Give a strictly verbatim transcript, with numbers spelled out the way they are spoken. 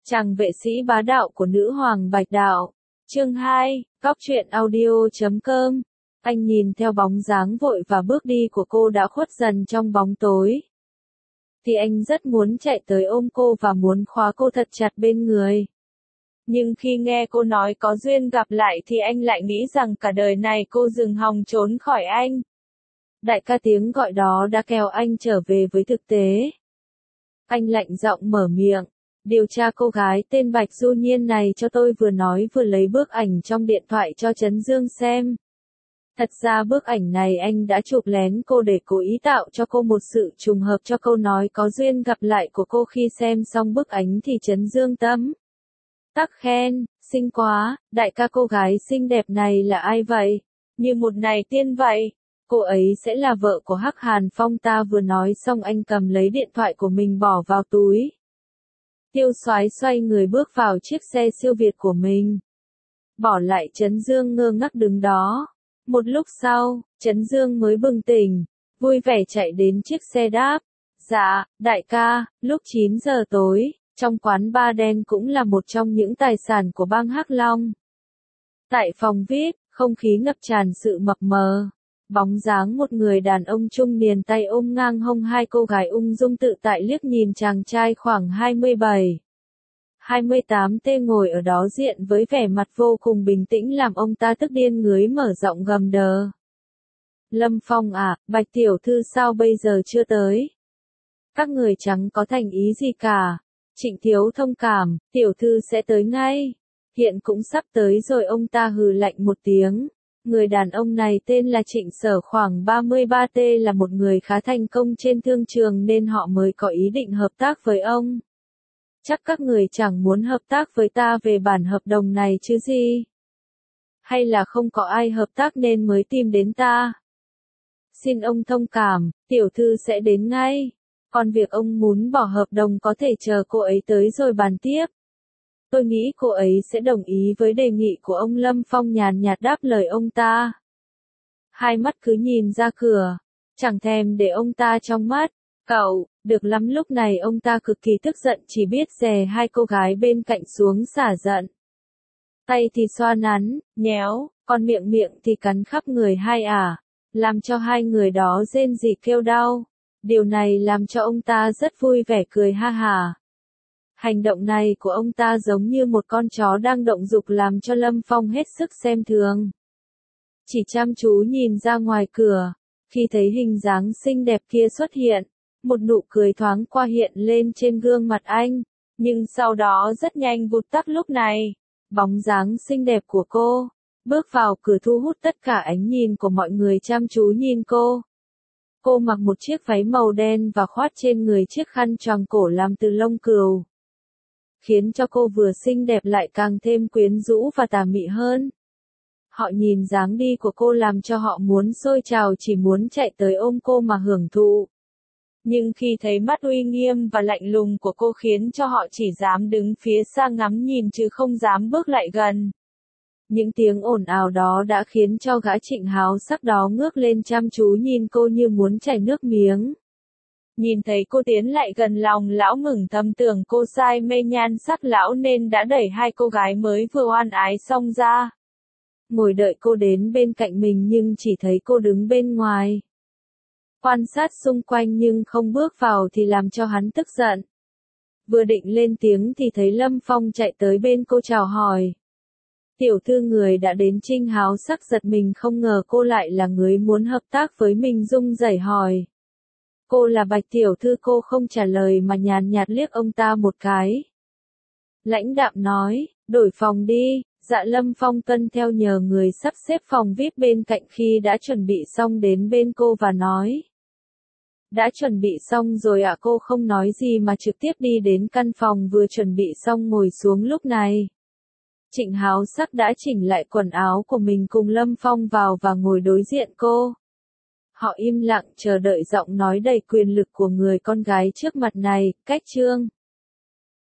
Chàng vệ sĩ bá đạo của nữ hoàng Bạch Đạo. Chương hai, Góc truyện audio chấm com. Anh nhìn theo bóng dáng vội và bước đi của cô đã khuất dần trong bóng tối. Thì anh rất muốn chạy tới ôm cô và muốn khóa cô thật chặt bên người. Nhưng khi nghe cô nói có duyên gặp lại thì anh lại nghĩ rằng cả đời này cô đừng hòng trốn khỏi anh. Đại ca tiếng gọi đó đã kéo anh trở về với thực tế. Anh lạnh giọng mở miệng. Điều tra cô gái tên Bạch Du Nhiên này cho tôi, vừa nói vừa lấy bức ảnh trong điện thoại cho Trấn Dương xem. Thật ra bức ảnh này anh đã chụp lén cô để cố ý tạo cho cô một sự trùng hợp cho câu nói có duyên gặp lại của cô. Khi xem xong bức ảnh thì Trấn Dương tấm tắc khen, xinh quá, đại ca cô gái xinh đẹp này là ai vậy? Như một này tiên vậy. Cô ấy sẽ là vợ của Hắc Hàn Phong. Ta vừa nói xong anh cầm lấy điện thoại của mình bỏ vào túi. Tiêu Soái xoay người bước vào chiếc xe siêu việt của mình. Bỏ lại Trấn Dương ngơ ngác đứng đó. Một lúc sau, Trấn Dương mới bừng tỉnh, vui vẻ chạy đến chiếc xe đáp. Dạ, đại ca, lúc chín giờ tối, trong quán bar đen cũng là một trong những tài sản của bang Hắc Long. Tại phòng vi ai pi, không khí ngập tràn sự mập mờ. Bóng dáng một người đàn ông trung niên tay ôm ngang hông hai cô gái ung dung tự tại liếc nhìn chàng trai khoảng hai mươi bảy, hai mươi tám tê ngồi ở đó diện với vẻ mặt vô cùng bình tĩnh làm ông ta tức điên ngứa mở giọng gầm đờ. Lâm Phong à, Bạch tiểu thư sao bây giờ chưa tới? Các người chẳng có thành ý gì cả. Trịnh Thiếu thông cảm, tiểu thư sẽ tới ngay. Hiện cũng sắp tới rồi. Ông ta hừ lạnh một tiếng. Người đàn ông này tên là Trịnh Sở, khoảng ba mươi ba tuổi, là một người khá thành công trên thương trường nên họ mới có ý định hợp tác với ông. Chắc các người chẳng muốn hợp tác với ta về bản hợp đồng này chứ gì? Hay là không có ai hợp tác nên mới tìm đến ta? Xin ông thông cảm, tiểu thư sẽ đến ngay. Còn việc ông muốn bỏ hợp đồng có thể chờ cô ấy tới rồi bàn tiếp. Tôi nghĩ cô ấy sẽ đồng ý với đề nghị của ông. Lâm Phong nhàn nhạt đáp lời ông ta. Hai mắt cứ nhìn ra cửa, chẳng thèm để ông ta trong mắt. Cậu, được lắm. Lúc này ông ta cực kỳ tức giận, chỉ biết dè hai cô gái bên cạnh xuống xả giận. Tay thì xoa nắn, nhéo, còn miệng miệng thì cắn khắp người hai ả, làm cho hai người đó rên rỉ kêu đau. Điều này làm cho ông ta rất vui vẻ cười ha hả. Hành động này của ông ta giống như một con chó đang động dục làm cho Lâm Phong hết sức xem thường. Chỉ chăm chú nhìn ra ngoài cửa, khi thấy hình dáng xinh đẹp kia xuất hiện, một nụ cười thoáng qua hiện lên trên gương mặt anh, nhưng sau đó rất nhanh vụt tắt. Lúc này, bóng dáng xinh đẹp của cô bước vào cửa thu hút tất cả ánh nhìn của mọi người chăm chú nhìn cô. Cô mặc một chiếc váy màu đen và khoác trên người chiếc khăn choàng cổ làm từ lông cừu, khiến cho cô vừa xinh đẹp lại càng thêm quyến rũ và tà mị hơn. Họ nhìn dáng đi của cô làm cho họ muốn sôi trào, chỉ muốn chạy tới ôm cô mà hưởng thụ. Nhưng khi thấy mắt uy nghiêm và lạnh lùng của cô khiến cho họ chỉ dám đứng phía xa ngắm nhìn chứ không dám bước lại gần. Những tiếng ồn ào đó đã khiến cho gã Trịnh háo sắc đó ngước lên chăm chú nhìn cô như muốn chảy nước miếng. Nhìn thấy cô tiến lại gần, lòng lão mừng thầm tưởng cô say mê nhan sắc lão nên đã đẩy hai cô gái mới vừa oan ái xong ra. Ngồi đợi cô đến bên cạnh mình nhưng chỉ thấy cô đứng bên ngoài. Quan sát xung quanh nhưng không bước vào thì làm cho hắn tức giận. Vừa định lên tiếng thì thấy Lâm Phong chạy tới bên cô chào hỏi. Tiểu thư, người đã đến. Trinh háo sắc giật mình, không ngờ cô lại là người muốn hợp tác với mình, rung rẩy hỏi. Cô là Bạch tiểu thư. Cô không trả lời mà nhàn nhạt liếc ông ta một cái. Lãnh đạm nói, đổi phòng đi. Dạ. Lâm Phong tuân theo nhờ người sắp xếp phòng vi ai pi bên cạnh. Khi đã chuẩn bị xong đến bên cô và nói. Đã chuẩn bị xong rồi ạ. Cô không nói gì mà trực tiếp đi đến căn phòng vừa chuẩn bị xong ngồi xuống. Lúc này, Trịnh háo sắc đã chỉnh lại quần áo của mình cùng Lâm Phong vào và ngồi đối diện cô. Họ im lặng chờ đợi giọng nói đầy quyền lực của người con gái trước mặt này. Cách chương